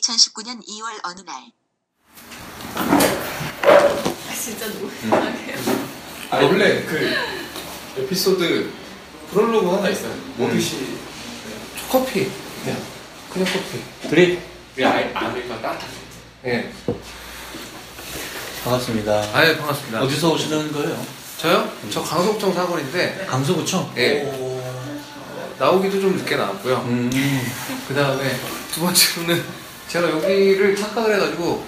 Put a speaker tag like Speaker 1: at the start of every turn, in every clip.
Speaker 1: 2019년 2월 어느 날.
Speaker 2: 진짜 노래하네요.
Speaker 3: 원래 그 에피소드 프롤로그 하나 있어요. 뭐 드시?
Speaker 4: 커피.
Speaker 3: 그냥 커피.
Speaker 4: 드립.
Speaker 3: 아메리카노 따뜻하게.
Speaker 4: 예. 반갑습니다.
Speaker 5: 아, 예, 반갑습니다.
Speaker 4: 어디서 오시는 거예요?
Speaker 5: 저요? 저 강서구청 사거리인데,
Speaker 4: 강서구청?
Speaker 5: 예. 나오기도 좀 늦게 나왔고요. 그 다음에 두 번째로는 제가 여기를 착각을 해가지고,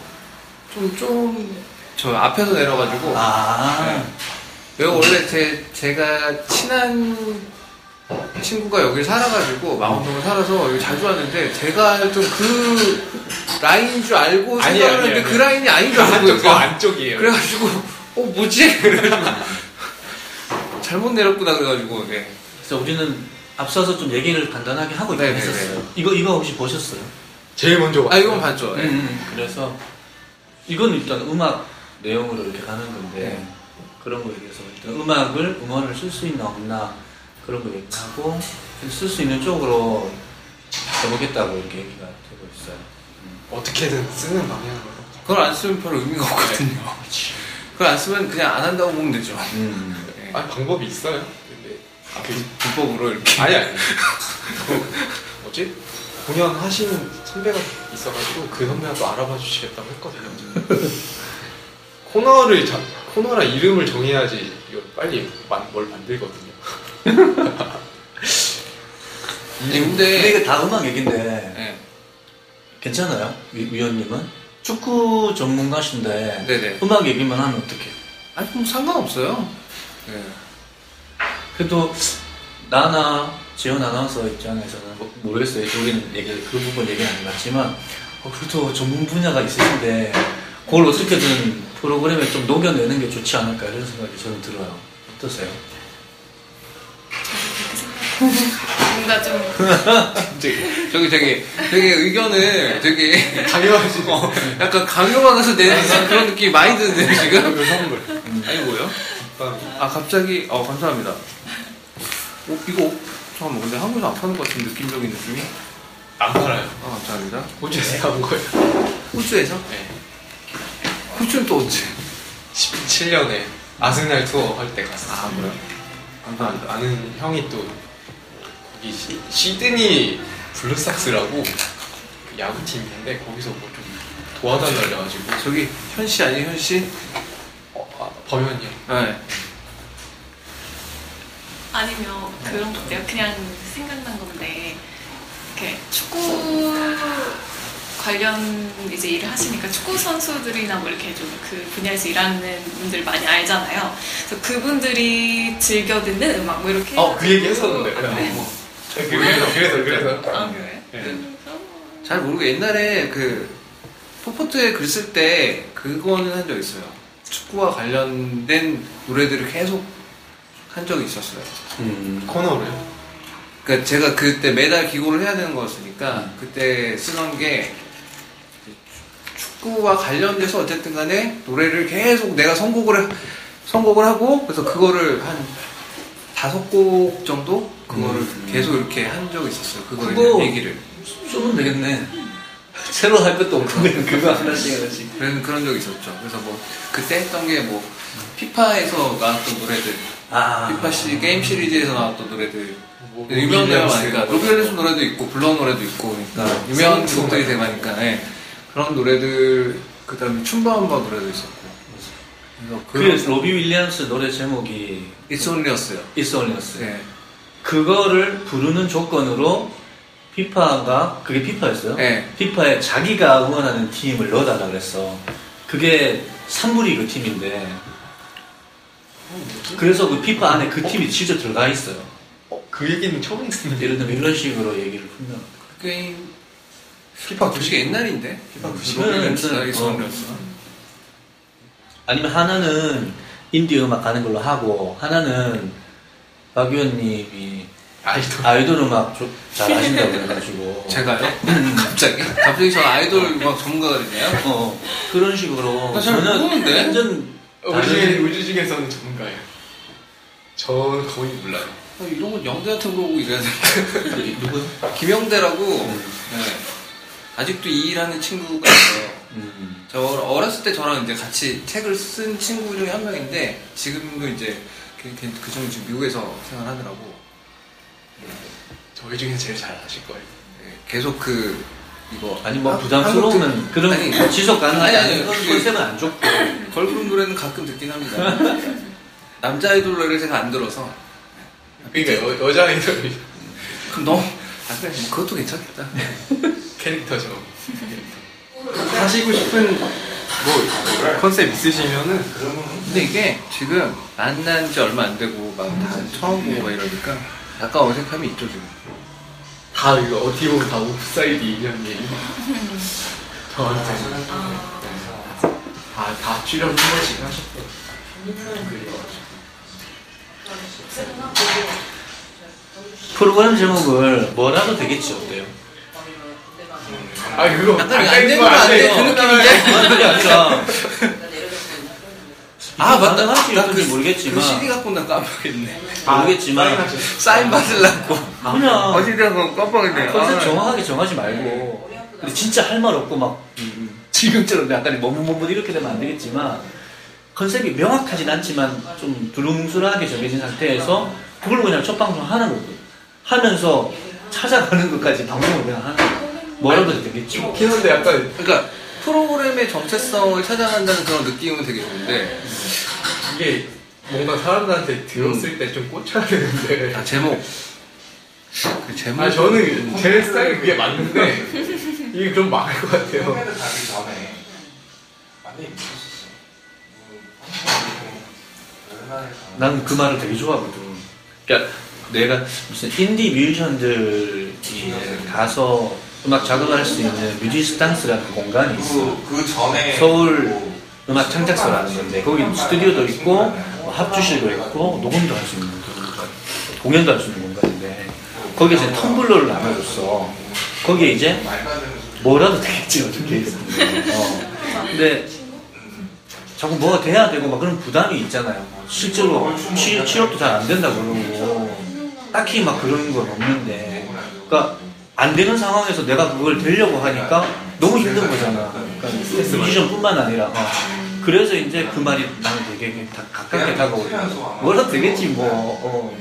Speaker 5: 저 앞에서 내려가지고.
Speaker 4: 아.
Speaker 5: 네. 여기 원래 제가 친한 친구가 여기 살아가지고, 망원동에 살아서 여기 자주 왔는데, 제가 좀 그 라인인 줄 알고 생각을 했는데 그 라인이 아닌 줄 알고.
Speaker 3: 저 안쪽이에요.
Speaker 5: 그래가지고, 뭐지? 그래가지고. 잘못 내렸구나, 그래가지고, 네.
Speaker 4: 그래서 우리는 앞서서 좀 얘기를 간단하게 하고 있긴
Speaker 5: 네네네.
Speaker 4: 했었어요. 이거 혹시 보셨어요?
Speaker 3: 제일 먼저
Speaker 5: 아, 이건 봤죠. 네.
Speaker 4: 그래서 이건 일단 음악 내용으로 이렇게 가는 건데
Speaker 5: 네.
Speaker 4: 그런 거에 대해서 일단 음원을 쓸 수 있나 없나 그런 거 얘기하고 쓸 수 있는 쪽으로 해보겠다고 이렇게 얘기가 되고 있어요.
Speaker 3: 어떻게든 쓰는 방향으로.
Speaker 5: 그걸 안 쓰면 별 의미가 없거든요. 그걸 안 쓰면 그냥 안 한다고 보면 되죠. 네.
Speaker 3: 아니 방법이 있어요. 근데
Speaker 5: 불법으로 이렇게.
Speaker 3: 아니. 뭐지? 공연하시는 선배가 있어가지고 그 선배가 또 알아봐 주시겠다고 했거든요. 코너랑 이름을 정해야지 이거 빨리 뭘 만들거든요.
Speaker 4: 근데 이게 다 음악 얘기인데
Speaker 5: 네.
Speaker 4: 괜찮아요? 위원님은? 축구 전문가신데
Speaker 5: 네네.
Speaker 4: 음악 얘기만 하면 어떡해요?
Speaker 5: 아니, 뭐 상관없어요. 네.
Speaker 4: 그래도 나나 지원 아나운서 입장에서는 모르겠어요. 우리는 그 부분 얘기는 안 해봤지만 그래도 전문 분야가 있으신데 그걸 어떻게든 프로그램에 좀 녹여내는 게 좋지 않을까 이런 생각이 저는 들어요. 어떠세요?
Speaker 2: 뭔가 좀
Speaker 5: 저기 되게 의견을 되게
Speaker 3: 강요하시고
Speaker 5: 약간 강요받아서 내는 그런 느낌이 많이 드는데 지금.
Speaker 3: 선물.
Speaker 5: 아니 뭐요? 아 갑자기 감사합니다. 이거 잠깐만 근데 한국에서 안 파는 것 같은 느낌적인 느낌이?
Speaker 3: 안 팔아요.
Speaker 5: 감사합니다.
Speaker 3: 호주에서 사온 거예요.
Speaker 5: 호주에서?
Speaker 3: 네.
Speaker 5: 호주는 또 언제?
Speaker 3: 17년에 아스날 투어 할 때 갔어요.
Speaker 5: 아 뭐야? 감사합니다.
Speaker 3: 아는 형이 또 거기 시드니 블루삭스라고 그 야구팀인데 거기서 뭐 좀 도와달라 그래가지고
Speaker 5: 저기 현씨 아니에요 현씨?
Speaker 3: 범현이요.
Speaker 5: 네.
Speaker 2: 아니면 그런 거 어때요? 그냥 생각난 건데 이렇게 축구 관련 이제 일을 하시니까 축구 선수들이나 뭐 이렇게 좀 그 분야에서 일하는 분들 많이 알잖아요. 그래서 그분들이 즐겨 듣는 음악 뭐 이렇게.
Speaker 3: 그 얘기 했었는데.
Speaker 2: 네.
Speaker 3: 그래서.
Speaker 2: 아 그래?
Speaker 3: 네.
Speaker 5: 잘 모르고 옛날에 그 포포트에 글 쓸 때 그거는 한 적 있어요. 축구와 관련된 노래들을 계속 한 적이 있었어요.
Speaker 3: 코너로요?
Speaker 5: 그러니까 제가 그때 매달 기고를 해야 되는 거였으니까 그때 쓰던 게 축구와 관련돼서 어쨌든 간에 노래를 계속 내가 선곡을 하고 그래서 그거를 한 5곡 정도 그거를 계속 이렇게 한 적이 있었어요. 그거에 대한 얘기를
Speaker 4: 쓰면 되겠네. 새로 할 것도 없고 그냥 그거 하나씩
Speaker 5: 그런 적이 있었죠. 그래서 뭐 그때 했던 게 뭐 피파에서 나왔던 노래들 피파 게임 시리즈에서 나왔던 노래들 유명한 노래가 많으니까 로비 윌리엄스 노래도 있고 블러 노래도 있고 그러니까 유명한 곡들이 되게 많으니까 그런 노래들 그 다음에 춤바움바 노래도 있었고
Speaker 4: 그래서 로비 윌리엄스 노래 제목이
Speaker 5: It's Only Us요.
Speaker 4: It's Only Us.
Speaker 5: 네.
Speaker 4: 그거를 부르는 조건으로 피파가 그게 피파였어요?
Speaker 5: 네.
Speaker 4: 피파에 자기가 응원하는 팀을 넣어달라 그랬어. 그게 3부리그 팀인데 그래서 그 피파 안에 그 팀이 진짜 들어가 있어요.
Speaker 3: 그 얘기는 처음 듣는데.
Speaker 4: 예를 들면 이런 식으로 얘기를 풀면
Speaker 5: 그 게임 피파 90 옛날인데 피파 90은 It's Only Us.
Speaker 4: 아니면 하나는 인디 음악 가는 걸로 하고 하나는 박 의원님이 아이돌 음악 잘 아신다고 그래가지고
Speaker 5: 제가요? 갑자기 저 아이돌 음악 전문가가 됐네요?
Speaker 4: 그런 식으로
Speaker 5: 나 잘 모르는데?
Speaker 4: 완전
Speaker 3: 우리 중에서는 전문가예요. 저는 거의 몰라요.
Speaker 5: 이런 건 영대 같은 거 보고 이래야 되는데
Speaker 4: 누구요?
Speaker 5: 김영대라고 네. 아직도 이 일하는 친구가 있어요. 저 어렸을 때 저랑 이제 같이 책을 쓴 친구 중에 한 명인데 지금도 이제 그 친구 지금 미국에서 생활하더라고.
Speaker 3: 저희 중에서 제일 잘 아실 거예요.
Speaker 5: 네, 계속 이거
Speaker 4: 아니 뭐 부담스러우면 그런
Speaker 5: 아니,
Speaker 4: 지속 가능하지 않은
Speaker 5: 아니,
Speaker 4: 컨셉은 안 좋고
Speaker 5: 걸그룹 노래는 가끔 듣긴 합니다. 남자 아이돌 노래를 제가 안 들어서.
Speaker 3: 그러니까 여자 아이돌이
Speaker 5: 그럼 너 그래, 뭐 그것도 괜찮겠다.
Speaker 3: 캐릭터죠.
Speaker 1: 하시고 싶은 뭐 컨셉 있으시면은
Speaker 5: 근데 이게 지금 만난 지 얼마 안 되고 막 다 처음 보고 막 이러니까 약간 어색함이 있죠 지금.
Speaker 3: 다 이거 어떻게 보면 다 옵사이드 인연이에요. 저한테 다 출연 한 번씩 하셨고.
Speaker 4: 프로그램 제목을 뭐라도 되겠지 어때요?
Speaker 3: 아 그거
Speaker 5: 약간 안 되면 안 돼. 그 느낌인데?
Speaker 4: 아니 그게 아니라
Speaker 5: 아 맞다.
Speaker 4: 할지
Speaker 5: 나
Speaker 4: 어떤지 모르겠지만
Speaker 5: 그 CD 갖고 나 깜빡했네.
Speaker 4: 모르겠지만
Speaker 5: 사인 받으려고.
Speaker 4: 그냥
Speaker 5: 어디다가 깜빡했네.
Speaker 4: 컨셉 정확하게 정하지 말고 근데 진짜 할 말 없고 막 지금처럼 약간 머뭇머뭇 이렇게 되면 안 되겠지만 컨셉이 명확하진 않지만 좀 두lum술하게 정해진 상태에서 그걸 그냥 첫 방송 하는 거고 하면서 찾아가는 것까지 방송을 그냥 하는 거 뭐라도 되겠지.
Speaker 3: 좋긴 한데 약간
Speaker 5: 그러니까 프로그램의 정체성을 찾아간다는 그런 느낌은 되게 좋은데
Speaker 3: 이게 뭔가 사람들한테 들었을 때 좀 꽂혀야 되는데.
Speaker 5: 아 제목 그 제목
Speaker 3: 아 저는 제 스타일이 그게 맞는데 이게 좀 막을 것 같아요.
Speaker 1: 가기 전에 많이 있었어.
Speaker 4: 나는 그 말을 되게 좋아하거든. 그러니까 내가 무슨 인디 뮤지션들이 가서 음악 작업을 할 수 있는 뮤지스탄스라는 공간이 있어.
Speaker 1: 그 전에
Speaker 4: 서울 음악 창작소라는 건데 거기 스튜디오도 있고 뭐 합주실도 있고 녹음도 할 수 있는 공간, 공연도 할 수 있는 공간인데 거기서 이제 텀블러를 나눠줬어. 거기에 이제 뭐라도 되겠지 어떻게 근데 자꾸 뭐가 돼야 되고 막 그런 부담이 있잖아요. 실제로 취업도 잘 안 된다 그러고 딱히 막 그런 건 없는데 그러니까 안 되는 상황에서 내가 그걸 되려고 하니까 너무 힘든 거잖아. 그러니까 뮤지션뿐만 아니라 그래서 이제 그 말이 나는 되게 가깝게 다가오고 뭐라도 되겠지 뭐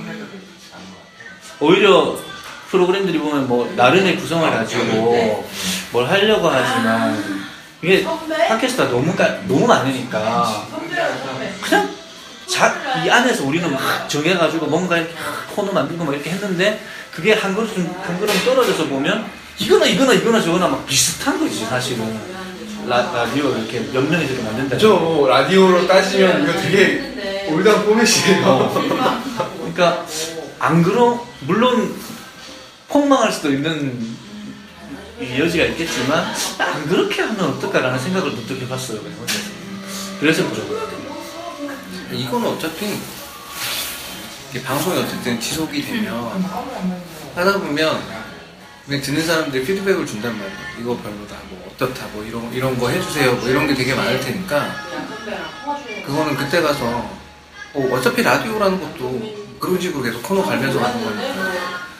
Speaker 4: 오히려 프로그램들이 보면 뭐 나름의 구성을 가지고 뭘 하려고 하지만 이게 팟캐스트가 너무 많으니까 그냥 이 안에서 우리는 정해가지고 뭔가 이렇게 코너 만들고 막 이렇게 했는데 그게 한 걸음 떨어져서 보면 이거나 저거나 막 비슷한 거지 사실은. 라디오 이렇게 몇 명이서 이렇게 만든다.
Speaker 3: 저 라디오로 따지면 이거 되게 올드한 포맷이에요.
Speaker 4: 그러니까 안 그러 물론 폭망할 수도 있는 여지가 있겠지만 안 그렇게 하면 어떨까라는 생각을 문득 해봤어요. 그래서 물어봐요.
Speaker 5: 이거는 어차피 이게 방송이 어쨌든 지속이 되면 하다 보면 그냥 듣는 사람들이 피드백을 준단 말이에요. 이거 별로다, 뭐 어떻다, 뭐 이런 거 해주세요, 뭐 이런 게 되게 많을 테니까 그거는 그때 가서 어차피 라디오라는 것도 그런 식으로 계속 코너 갈면서 하는 거니까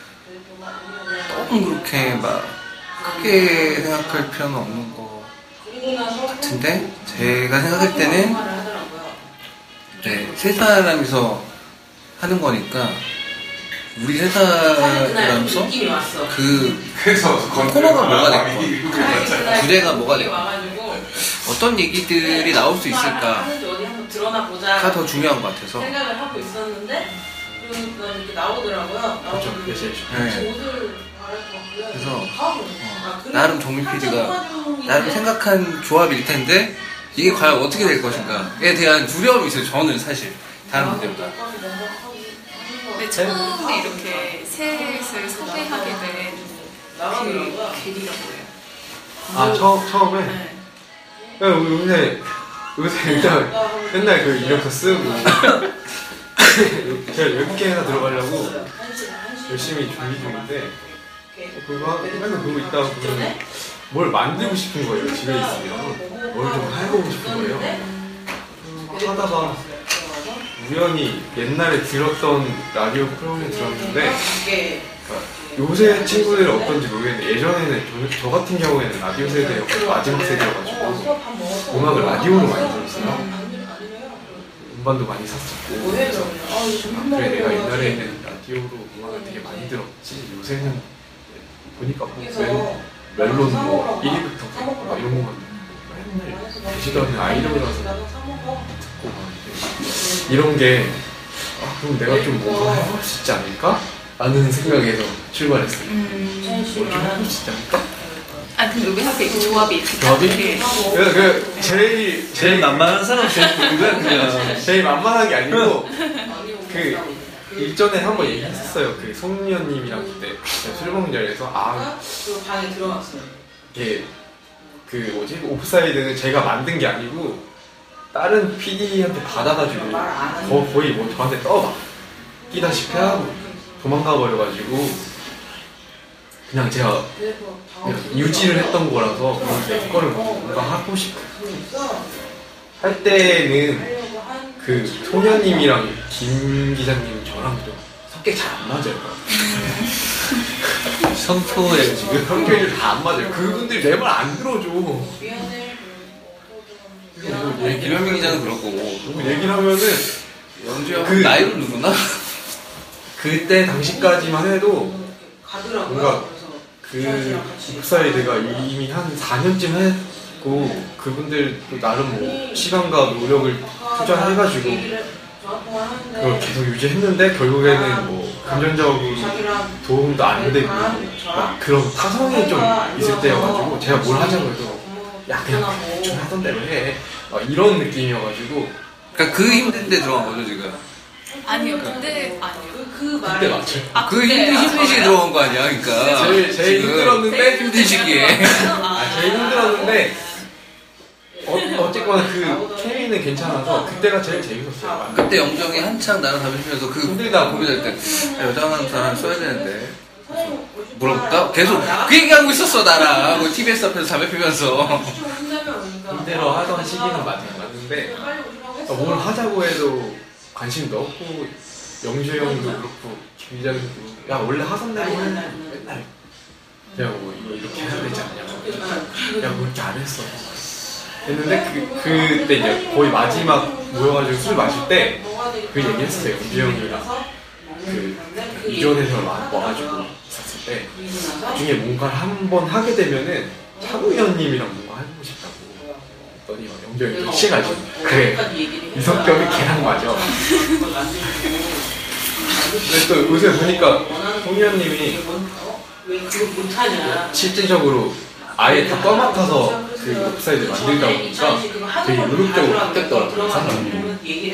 Speaker 5: 너무 그렇게 막 크게 생각할 필요는 없는 거 같은데 제가 생각할 때는 세 사람이서 하는 거니까 우리 세 사람이서
Speaker 1: 그래서
Speaker 5: 코너가 뭐가 될까? 주제가 뭐가 될까? 어떤 얘기들이 나올 수 있을까가 더 중요한 것 같아서
Speaker 6: 생각을 하고 있었는데 이렇게 나오더라고요.
Speaker 5: 네. 그래서 나름 정민 PD가 나름 생각한 조합일 텐데 이게 과연 어떻게 될 것인가에 대한 두려움이 있어요. 저는 사실 다른 분들보다.
Speaker 2: 근데 처음에 이렇게 셋을 소개하게 된 그 계기가 뭐예요?
Speaker 3: 아 처음에
Speaker 2: 네.
Speaker 3: 요새 일단 맨날 그 이력서 쓰고 제가 10개나 들어가려고 열심히 준비 중인데 그거 맨날 그러고 있다가 보면 뭘 만들고 싶은 거예요. 집에 있으면 뭘 좀 해보고 싶은 거예요. 하다가 우연히 옛날에 들었던 라디오 프로그램을 들었는데 요새 친구들은 어떤지 모르겠는데 예전에는 저 같은 경우에는 라디오 세대였고 마지막 세대여가지고 음악을 라디오로 많이 들었어요. 음반도 많이 샀었고 그래서 그래 내가 옛날에는 라디오로 음악을 되게 많이 들었지 요새는 보니까 뭐 멜론 뭐 1위부터 100 이런 것만 맨날 계시던 아이돌이라서 듣고 막 이런 게 그럼 내가 좀 뭔가 해볼 수 있지 않을까? 라는 생각에서 출발했어요. 좀 해볼 수 있지 않을까?
Speaker 2: 근데 왜 하필 이 조합이 이렇게
Speaker 3: 조합이? 그 제일
Speaker 4: 만만한 사람 제일 보는 그냥.
Speaker 3: 제일 만만한 게 아니고 그 일전에 한번 얘기했었어요. 그 송미연님이랑 그때 술 먹는 자리에서
Speaker 6: 그 방에 들어갔어요.
Speaker 3: 이게 그 뭐지 오프사이드는 제가 만든 게 아니고 다른 PD한테 받아가지고 거의 뭐 저한테 떠맡기다시피 하고 도망가 버려가지고 그냥 제가 그냥 유지를 했던 거라서 내 거를 뭔가 하고 싶고 할 때는 그 소녀님이랑 김 기자님 저랑 좀 성격이 잘 안 맞아요.
Speaker 4: 성토에 지금
Speaker 3: 성격이 다 안 맞아요. 그분들이 내 말 안 들어줘.
Speaker 5: 김현민 기자는 그럴 거고.
Speaker 3: 얘기를 하면은
Speaker 5: 영주형 나이로 누구나?
Speaker 3: 그때 당시까지만 해도
Speaker 6: 가더라고요.
Speaker 3: 뭔가 그 웹사이트가 이미 한 4년쯤 했고 그분들도 나름 뭐 시간과 노력을 투자해가지고 그걸 계속 유지했는데 결국에는 뭐 금전적인 도움도 안 되고 막 그런 타성이 좀 있을 때여가지고 제가 뭘 하자고 해도 야 그냥 좀 하던 대로 해 막 이런 느낌이어가지고
Speaker 5: 그러니까 그 힘든데 들어간 거죠 지금.
Speaker 2: 아니요, 근데 아니요.
Speaker 3: 그때 맞죠.
Speaker 5: 그 힘든 시기에 들어간 거 아니야, 그러니까.
Speaker 3: 제일
Speaker 5: 지금
Speaker 3: 힘들었는데
Speaker 5: 힘든 시기에.
Speaker 3: 제일 힘들었는데 어쨌거나 그 케미는 괜찮아서 그때가 제일 재밌었어요.
Speaker 5: 그때 영정이 한창 나랑 담배 피면서 그
Speaker 3: 힘들다
Speaker 5: 고민할 때 여자만 사람 써야 되는데 물어볼까? 계속 그 얘기하고 있었어 나랑 그 TBS 앞에서 담배 피면서.
Speaker 3: 힘들어 하던 시기는 맞는데 뭘 하자고 해도 관심도 없고 영주 형도 그렇고 김 기자님도 야 원래 하던 대로 해 맨날 내가 뭐 이거 이렇게 해야 되지 않냐 야 뭐 이렇게 안 했어 했는데 그때 이제 거의 마지막 모여가지고 술 마실 때 그 얘기 했어요. 영주 형이랑 그 이전에서 와가지고 있었을 때 나중에 뭔가를 한번 하게 되면은 차구 위원님이랑 뭔가 해보고 싶다고 했더니 영주 형이 또 취해가지고 그래 이 성격이 걔랑 맞아. 근데 또 요새 보니까 송 위원님이 실질적으로 아예 다 떠맡아서 그 웹사이트 만들다 보니까 되게 의욕적으로 바뀌었더라고요. 사람이.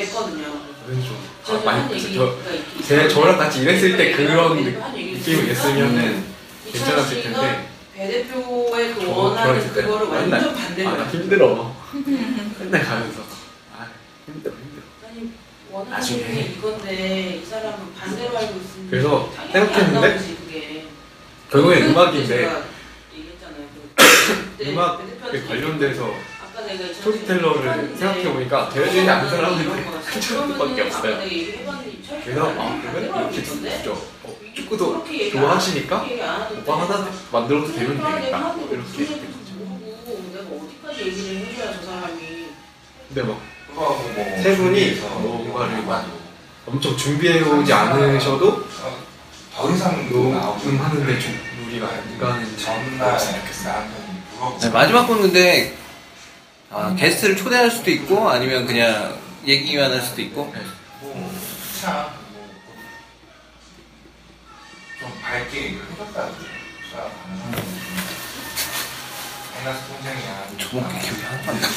Speaker 3: 좀 많이 바뀌었어요. 저랑 같이 일했을 때 그런 느낌을 냈으면은 괜찮았을 텐데
Speaker 6: 배 대표의 그
Speaker 3: 저랑
Speaker 6: 원하는
Speaker 3: 있을 때
Speaker 6: 그거를
Speaker 3: 맨날
Speaker 6: 완전 반대로
Speaker 3: 나 힘들어 맨날 가면서 힘들어
Speaker 6: 아니 원하는
Speaker 3: 나중에.
Speaker 6: 게 이건데 이 사람은 반대로 알고 있으면
Speaker 3: 그래서
Speaker 6: 당연히
Speaker 3: 생각했는데
Speaker 6: 안 나오지, 그게.
Speaker 3: 결국엔
Speaker 6: 그
Speaker 3: 음악인데
Speaker 6: 제가 얘기했잖아요. 그때
Speaker 3: 음악에
Speaker 6: 배 대표한테
Speaker 3: 관련돼서
Speaker 6: 아까 내가
Speaker 3: 스토리텔러를 생각해보니까 대여진이 아는 사람들이 한 사람밖에 없어요. 그래서 그러면 이렇게 듣죠. 축구도 좋아하시니까 오빠 하나 만들어도 되면 되겠다 뭐 이렇게 된 거죠.
Speaker 6: 내가 어디까지 얘기를 해줘야 저 사람이.
Speaker 3: 근데 막 세 분이 뭔가를 막 엄청 준비해오지 않으셔도
Speaker 1: 더 이상
Speaker 3: 녹음하는데 좀 무리가 안 가는
Speaker 1: 전날 생각했어요.
Speaker 5: 네, 마지막 건 근데 게스트를 초대할 수도 있고 아니면 그냥 얘기만 할 수도 있고.
Speaker 1: 참, 좀 밝게 얘기를 해줬다. 해나스 통장이야.
Speaker 5: 저번에 기억이 하나도 안 나.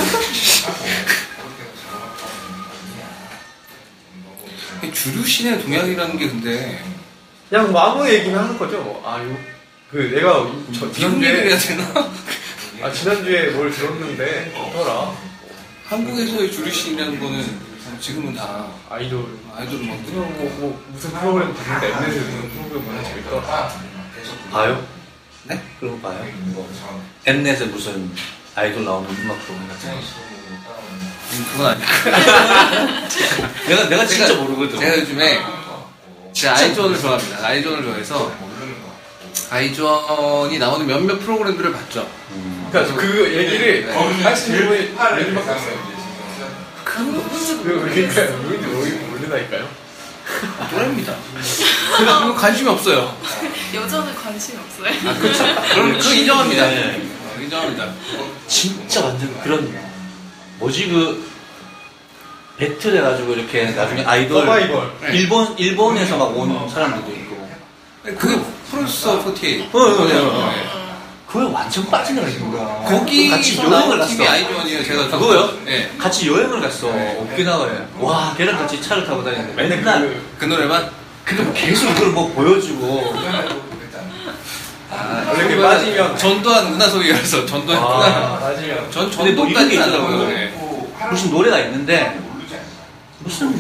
Speaker 5: 주류 씨네 동양이라는 게 근데
Speaker 3: 그냥 뭐 아무 얘기나 하는 거죠. 그 내가
Speaker 5: 비용 얘기를 해야 되나?
Speaker 3: 지난주에 뭘 들었는데 어더라.
Speaker 5: 한국에서의 주류 씨라는 거는 지금은 다
Speaker 3: 아이돌
Speaker 5: 막
Speaker 3: 뭐 무슨 프로그램 봤는데 엠넷에 무슨 프로그램 보나 재밌더라.
Speaker 4: 봐요?
Speaker 5: 네?
Speaker 4: 그런 거 봐요? 엠넷에 무슨 아이돌 나오는 음악 프로그램 같은 거.
Speaker 5: 그건 아니야.
Speaker 4: 내가 진짜 모르거든.
Speaker 5: 제가 요즘에 제가 아이즈원을 좋아합니다. 아이즈원을 좋아해서
Speaker 1: 모르는 거.
Speaker 5: 아이즈원이 나오는 몇몇 프로그램들을 봤죠.
Speaker 3: 그러니까 그 얘기를 할수 있는 분이
Speaker 1: 팔을
Speaker 3: 랜님밖에
Speaker 1: 계산하는
Speaker 3: 없어요.
Speaker 1: 거지, 지금.
Speaker 3: 그러니까 누군지 모르다니까요.
Speaker 5: 또래입니다. 그거 관심이 없어요.
Speaker 2: 여자는 관심이 없어요.
Speaker 5: 아, 그렇죠. 그거 인정합니다. 인정합니다.
Speaker 4: 진짜 완전 그런 뭐지 배틀 해가지고 이렇게 나중에 아이돌
Speaker 3: 서바이벌.
Speaker 4: 일본에서 막 온 사람들도 있고
Speaker 5: 그게 프로듀서 48.
Speaker 4: 그거에 완전 빠진 애가 있는 거야.
Speaker 5: 거기
Speaker 4: 같이 여행을
Speaker 5: 팀이
Speaker 4: 갔어.
Speaker 5: 아이즈원이에요. 제가
Speaker 4: 그거요?
Speaker 5: 네.
Speaker 4: 같이 여행을 갔어. 오키나와에. 와, 걔랑 같이 차를 타고 다니는데 맨날
Speaker 5: 그 노래만.
Speaker 4: 그거 계속 그걸 뭐 보여주고.
Speaker 5: 아,
Speaker 3: 원래 이렇게 빠지면
Speaker 5: 전두환 은하소위라서 전두환
Speaker 3: 맞으면
Speaker 5: 전
Speaker 4: 근데 뭐 이런 게
Speaker 5: 전두까지
Speaker 4: 있더라고요.
Speaker 5: 하더라고요. 네.
Speaker 4: 무슨 노래가 있는데 무슨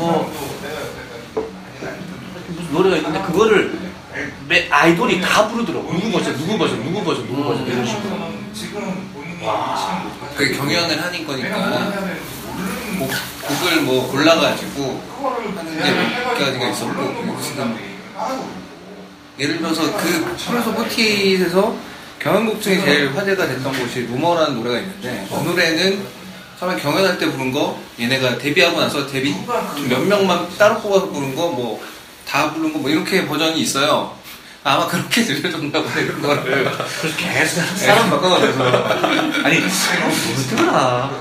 Speaker 4: 노래가 있는데 그거를 아이돌이 다 부르더라고. 누구 버전 이런 식으로.
Speaker 1: 지금 보는
Speaker 4: 와.
Speaker 5: 그게 경연을 하는 거니까 곡을 뭐 골라가지고 하는 게 몇 가지가 있었고 지금 예를 들어서 그 프로듀서 48에서 경연곡 중에 제일 화제가 됐던 곳이 루머라는 노래가 있는데 그 노래는 처음에 경연할 때 부른 거 얘네가 데뷔하고 나서 데뷔 몇 명만 따로 뽑아서 부른 거 뭐 다 부른 거 뭐 이렇게 버전이 있어요. 아마 그렇게 들려줬나 보네 그거를.
Speaker 4: 그래서 계속 사람 바꿔가면서 아니 모르더라.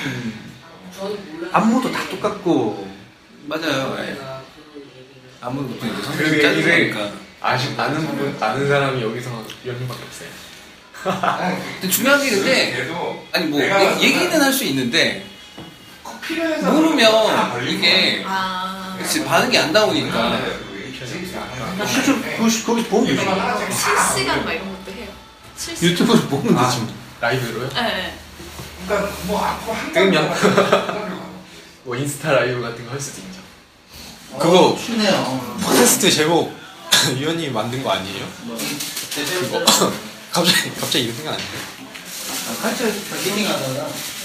Speaker 4: 안무도 다 똑같고.
Speaker 5: 맞아요. 예. 아무도 이제
Speaker 3: 그
Speaker 5: 선생님
Speaker 3: 얘기를
Speaker 5: 짜증나니까.
Speaker 3: 아는 사람이 여기서 연님밖에 없어요.
Speaker 5: 근데 중요한 게 근데 아니 뭐 얘기는 할 수 있는데 모르면 이게 반응이 안 나오니까.
Speaker 4: 실제로 거기 보면 되지.
Speaker 2: 실시간 막 이런 것도 해요. 실시간.
Speaker 4: 유튜브로 보면 되지.
Speaker 3: 라이브로요?
Speaker 2: 네.
Speaker 1: 그러니까 뭐 앞으로 한
Speaker 3: 그럼요. 뭐 인스타 라이브 같은 거 할 수도 있죠.
Speaker 4: 그거
Speaker 7: 쉽네요.
Speaker 3: 팟캐스트 제목 위원님이 만든 거 아니에요? 그거 갑자기 이런 생각 안 나요?
Speaker 7: 칼철 미팅하다가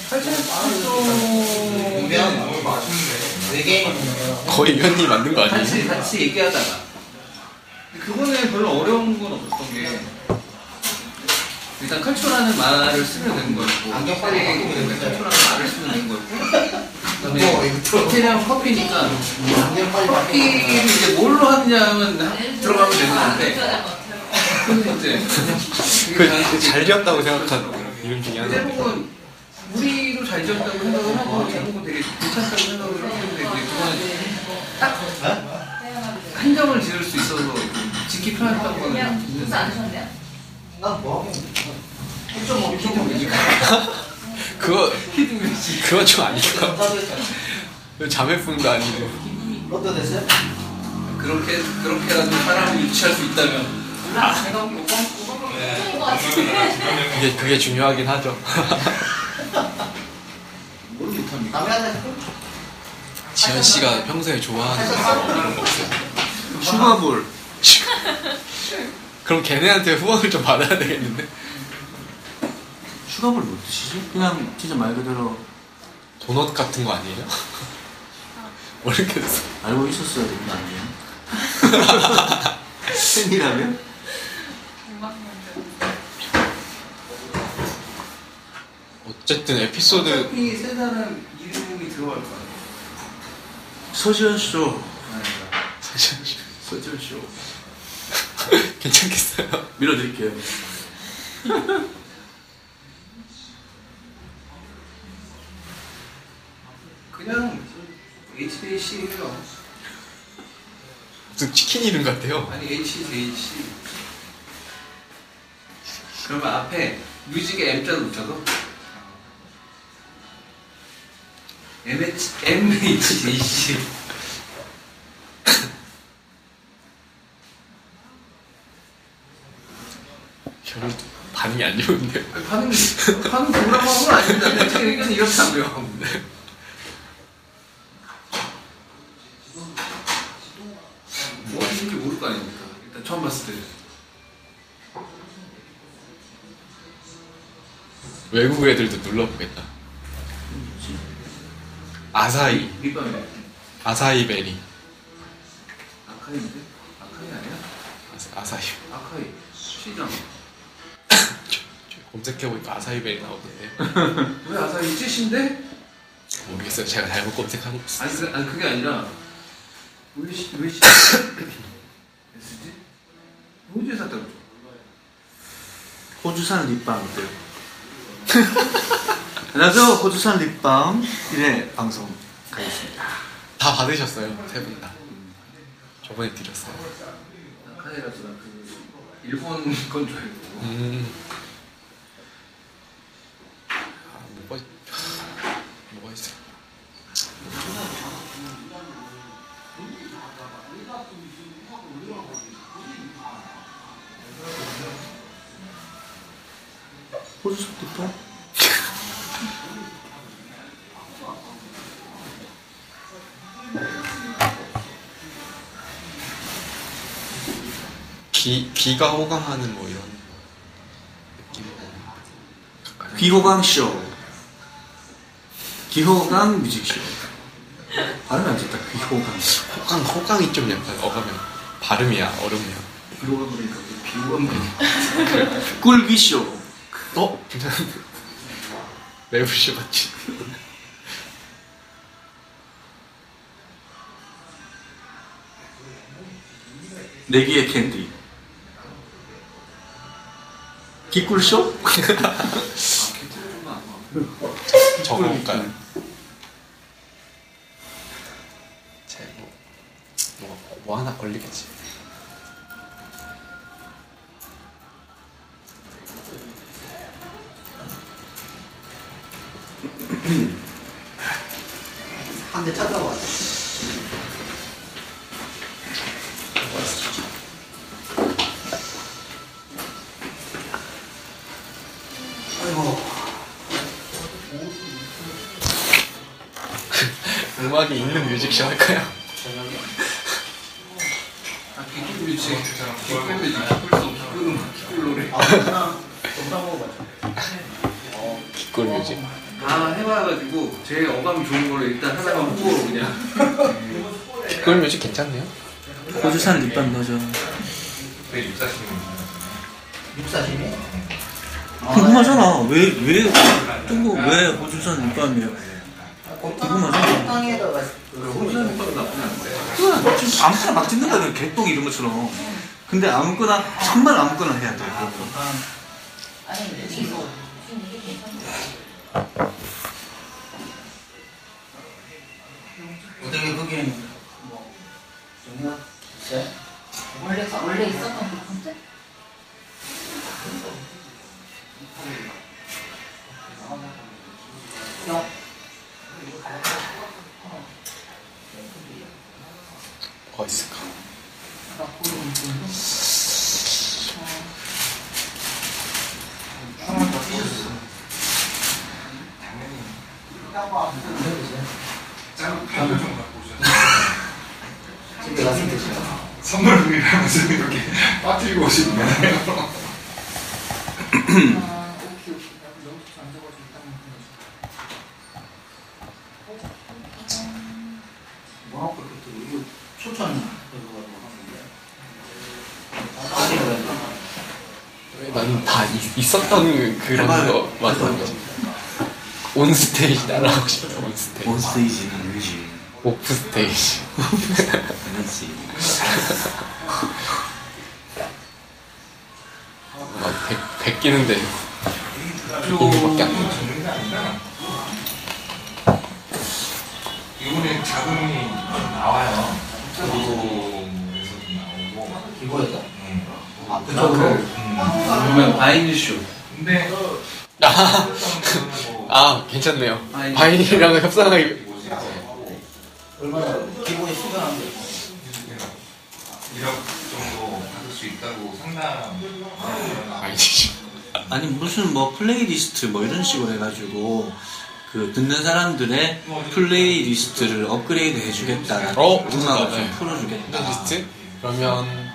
Speaker 1: 보면 너무 맛있네.
Speaker 7: 외계인이면
Speaker 3: 거의 위원님이 만든 거 아니에요?
Speaker 5: 같이 얘기하다가. 그거는 별로 어려운 건 없었던 게 일단 칼초라는 말을 쓰면 되는 거였고
Speaker 7: 안경 빨리
Speaker 5: 얘기
Speaker 7: 바꾸면
Speaker 5: 때문에
Speaker 7: 되죠.
Speaker 5: 칼초라는 말을 쓰면 되는 거였고 그다음에 이태리랑 커피니까
Speaker 7: 안경 빨리
Speaker 5: 커피를 이제 뭘로 하느냐면 들어가면 되는 건데 근데 이제
Speaker 3: 잘 지었다고 생각한 이름 중에 하나.
Speaker 5: 제목은 우리도 잘 지었다고 생각을 하고 제목은 되게 괜찮다고 생각을 했는데 이제 그거는 딱 한정을 지을 수 있어서 짓기 편했던 거는 있는데
Speaker 7: 난뭐 하겠냐.
Speaker 5: 1.5
Speaker 3: 그거 좀 아니고. 자매품도 아니고.
Speaker 7: 로또 됐어요?
Speaker 5: 그렇게라도 사람을 유치할 수 있다면
Speaker 3: 그게 중요하긴 하죠.
Speaker 5: 뭘 못합니까?
Speaker 7: 남의 하나 해도
Speaker 3: 지현 씨가 평소에 좋아하는 이런 거 없어요?
Speaker 4: 슈가볼.
Speaker 3: 그럼 걔네한테 후원을 좀 받아야 되겠는데?
Speaker 4: 슈가볼 뭐 드시지? 그냥 진짜 말 그대로
Speaker 3: 도넛 같은 거 아니에요? 모르겠어.
Speaker 4: 알고 있었어야 되는 거 아니에요? 팬이라면?
Speaker 3: 어쨌든 에피소드
Speaker 5: 어차피 세 사람 이름이 들어갈 거 아니에요?
Speaker 4: 서지현 쇼.
Speaker 3: 서지현 쇼 괜찮겠어요?
Speaker 4: 밀어드릴게요.
Speaker 5: 그냥 HJC예요.
Speaker 3: 무슨 치킨 이름 같아요.
Speaker 5: 아니 HJC. 그러면 앞에 뮤직에 M자로 붙여서 MHJC.
Speaker 3: 별로 반응이 안 좋은데.
Speaker 5: 반응 동감하는 건 아닙니다. 근데 제 의견은 이렇다고요. 뭐 하시는지 모를 거 아닙니까? 일단 처음 봤을 때.
Speaker 3: 외국 애들도 눌러보겠다. 아사히
Speaker 5: 립밤이네.
Speaker 3: 아사히 베리.
Speaker 5: 아카인데?
Speaker 3: 아사히.
Speaker 5: 아카이 시장.
Speaker 3: 검색해보니까 아사히벨이 나오던데.
Speaker 5: 왜 아사히 찌신데?
Speaker 3: 모르겠어요. 제가 잘못 검색한 거 있어요.
Speaker 5: 아니 그게 아니라 왜 SG? 호주에 샀다고 그러죠.
Speaker 4: 호주산 립밤 어때요? 안녕하세요. 호주산 립밤 1회 방송 가겠습니다.
Speaker 3: 다 받으셨어요. 세 분 다. 저번에 드렸어요.
Speaker 5: 아카이라서 그 일본 건 줄 알고.
Speaker 3: 뭐가 있어?
Speaker 4: 호주산 립밤?
Speaker 3: 비가 호강하는 뭐 이런 느낌.
Speaker 4: 비호강 쇼. 비호강 뮤직쇼. 발음이 안 좋다. 비호강.
Speaker 3: 호강이 좀 약간 어감이 발음이야 어렵네요.
Speaker 5: 비호감 그러니까 비호감.
Speaker 4: 꿀비쇼.
Speaker 3: 괜찮은데. 매부쇼 맞지?
Speaker 4: 내기의 캔디. 기꿀쇼?
Speaker 3: 적어볼까요? 뭐 하나 걸리겠지.
Speaker 7: 한 대 찾아와. 아이고.
Speaker 3: 음악이 있는 뮤직쇼 할까요?
Speaker 5: 아 기꿀 뮤직. 기꿀 뮤직. 기꿀송. 기꿀 노래.
Speaker 3: 기꿀 뮤직.
Speaker 5: 다 해봐가지고 제일 어감이 좋은 걸로 일단 하나만 후보로 그냥.
Speaker 3: 기꿀 뮤직 괜찮네요.
Speaker 4: 호주산 립밤 버전.
Speaker 1: 왜 육사시는
Speaker 7: 육사심이?
Speaker 4: 궁금하잖아. 왜 호주산 립밤이에요? 궁금하잖아.
Speaker 7: 땅에다가
Speaker 5: 호주산 립밤 나쁘지 않은데.
Speaker 4: 그래, 지금 아무거나 막 찍는다, 그냥 개똥 이런 것처럼. 근데 아무거나, 정말 아무거나 해야 돼. 그런 거.
Speaker 7: 어떻게 거기는 뭐 정리가 있어요?
Speaker 6: 원래 있었던 것 같은데?
Speaker 7: 야.
Speaker 3: 뭐가 있을까?
Speaker 1: 짠 펜을 좀 갖고 오셨어요.
Speaker 7: 집에 가서 드세요.
Speaker 1: 선물을 하면서 이렇게 빠뜨리고 오시는 거예요.
Speaker 6: 오케이. 너무 안 적어서
Speaker 7: 뭐 하고 그때 이거 추천 이거
Speaker 3: 나는 다 있었던 그런 거 맞는 거지. 온 스테이지 따라하고 싶어. 온 스테이지.
Speaker 4: 온스테이지는 아니지.
Speaker 3: 오프 스테이지.
Speaker 4: 아니지.
Speaker 3: 막 베끼는데 이거밖에 안 돼.
Speaker 1: 적는 게 아니라 이번에 자금이 나와요. 기부에서도 나오고.
Speaker 7: 기부에서? 아
Speaker 1: 그
Speaker 7: 그쪽으로?
Speaker 5: 그러면 바이닐쇼.
Speaker 1: 근데
Speaker 3: 괜찮네요. 바인이랑 협상하기.
Speaker 7: 얼마나 기부에 수강한데?
Speaker 1: 1억 정도 받을 수 있다고 상담.
Speaker 3: 아니지.
Speaker 4: 아니, 무슨 뭐 플레이리스트 뭐 이런 식으로 해가지고, 그 듣는 사람들의 플레이리스트를 업그레이드 해주겠다라는 음악을 좀 풀어주겠다.
Speaker 3: 플레이리스트? 그러면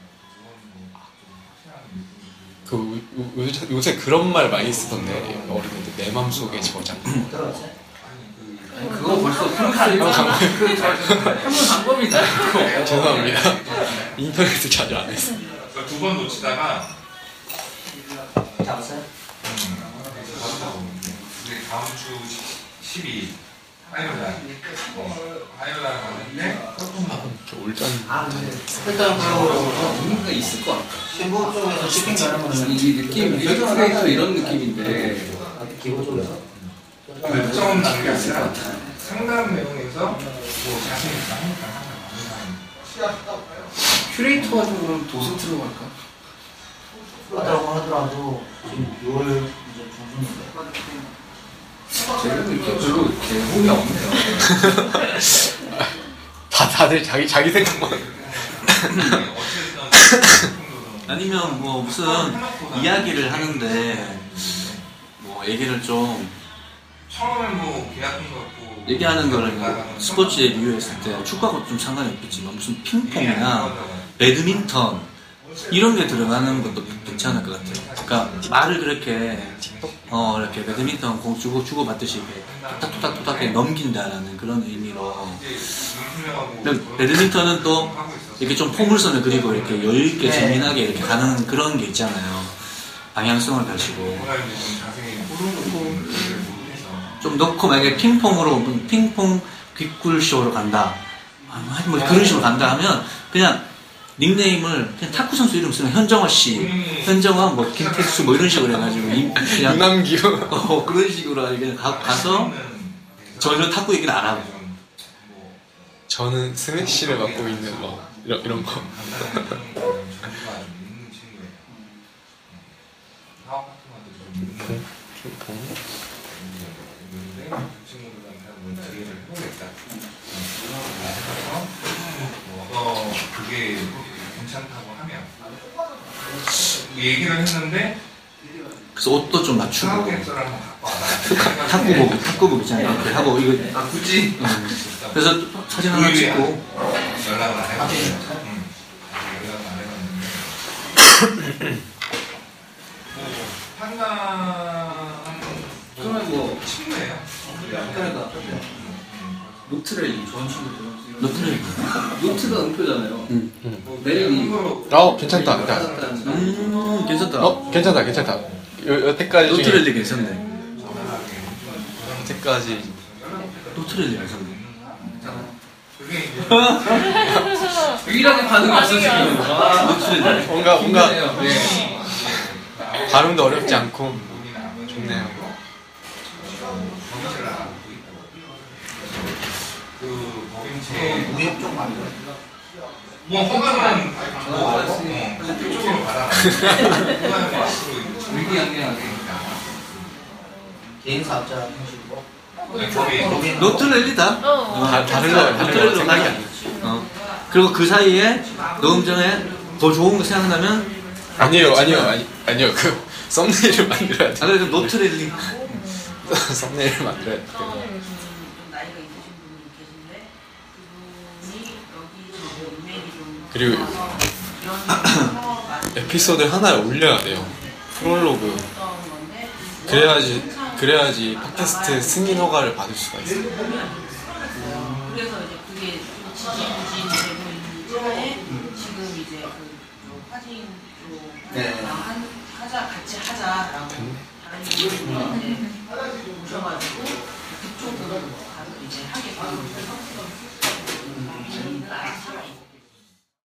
Speaker 3: 요새 그런 말 많이 쓰던데 어린애들 내 맘속의 저장.
Speaker 7: 들어봤어요?
Speaker 5: 그거 벌써 한번 방법이다.
Speaker 3: 죄송합니다. 인터넷을 자주 안 했어.
Speaker 1: 그러니까 2번 놓치다가
Speaker 7: 잡았어요?
Speaker 1: 근데 다음 주 12일 화요일 날 화요일 날 가는데
Speaker 3: 저 올짠.
Speaker 5: 일단 그 의미가 있을 것 같아.
Speaker 7: 신부 쪽에서 쇼핑 가는 거는
Speaker 5: 이 느낌, 일렉트레이터 이런 느낌인데
Speaker 7: 기본적으로
Speaker 1: 결정은 나는 게 아니라 상담 내용에서 뭐 자신 있다 하니까
Speaker 5: 큐레이터 같은 거는 도슨트로 갈까?
Speaker 7: 하더라고 하더라도 지금 6월 이제 중순인데
Speaker 5: 제가 이렇게 별로 이렇게 호이 없네요.
Speaker 3: 다들 자기 생각만.
Speaker 4: 아니면 뭐 무슨 이야기를 하는데 뭐 얘기를 좀
Speaker 1: 처음엔 뭐 계약금 갖고
Speaker 4: 얘기하는 거를 뭐 스포츠에 비유했을 때 축구하고 좀 상관이 없겠지만 무슨 핑퐁이나 배드민턴 이런 게 들어가는 것도 괜찮을 것 같아요. 그러니까 말을 그렇게 이렇게 배드민턴 공 주고 받듯이 톡탁톡탁 넘긴다라는 그런 의미로. 근데 배드민턴은 또 이렇게 좀 포물선을 그리고 이렇게 여유 있게 재미나게 이렇게 가는 그런 게 있잖아요. 방향성을 가지고. 좀 넣고 만약에 핑퐁으로 핑퐁 귓굴쇼로 간다. 뭐 그런 식으로 간다 하면 그냥 닉네임을 그냥 탁구 선수 이름 쓰면 현정화 씨, 현정화 뭐 김택수 뭐 이런 식으로 해가지고 그냥
Speaker 3: 유남기호.
Speaker 4: 그런 식으로 그냥 가서 전혀 탁구 얘기는 안 하고.
Speaker 3: 저는 스매시를 맡고 있는 뭐 이런 거. 핑퐁.
Speaker 1: 그게 괜찮다고 하면 얘기를 했는데
Speaker 4: 그래서 옷도 좀 맞추고
Speaker 1: 사업객서를 한번 갖고 와라.
Speaker 4: 탁구복 있잖아요. 그 하고 이거
Speaker 1: 굳이
Speaker 4: 그래서 사진 하나 찍고
Speaker 1: 연락을 안 해봤어요. 연락을 안 해봤는데 판단
Speaker 5: 그러면 뭐
Speaker 1: 친구예요.
Speaker 5: 그러니까 노트레이 좋은 친구들.
Speaker 4: 노트를
Speaker 5: 노트가 은표잖아요. 내일이
Speaker 3: 괜찮다.
Speaker 4: 괜찮다.
Speaker 3: 괜찮다. 여태까지 중에
Speaker 4: 노트렐리 괜찮네.
Speaker 3: 여태까지
Speaker 4: 노트렐리 괜찮네.
Speaker 1: 그게 이제
Speaker 5: 유일하게 반응이 없어 지금.
Speaker 4: 노트렐리
Speaker 3: 뭔가
Speaker 5: 네.
Speaker 3: 발음도 어렵지 않고 좋네요.
Speaker 1: 그 법인체
Speaker 7: 무역 쪽 말고
Speaker 1: 뭐 허가는 그쪽으로 받아. 허가는 앞으로
Speaker 5: 의기양양하게.
Speaker 7: 개인 사업자 형식으로
Speaker 1: 법인
Speaker 4: 노트렐리다.
Speaker 3: 다른 거
Speaker 4: 노트렐리로
Speaker 3: 생각이
Speaker 4: 가자.
Speaker 3: 안 나요.
Speaker 4: 그리고 그 사이에 녹음 전에 더 좋은 거 생각나면
Speaker 3: 아니요. 그 썸네일을 만들어야 돼.
Speaker 4: 그래도 노트렐리.
Speaker 3: 썸네일을 만들어야 돼.
Speaker 6: 나이가 있으신 분이 계신데 그분이 여기 인맥이 좀
Speaker 3: 그리고 에피소드 하나에 올려야 돼요. 프롤로그. 그래야지 팟캐스트 승인 허가를 받을 수가 있어요.
Speaker 6: 그래서 이제 그게 좀 지지부진 되고 있는 차에 지금 이제 그 화진 쪽 같이 하자라고 다른 분이 오셔가지고 그쪽으로 가서 이제 하게 되는 거죠.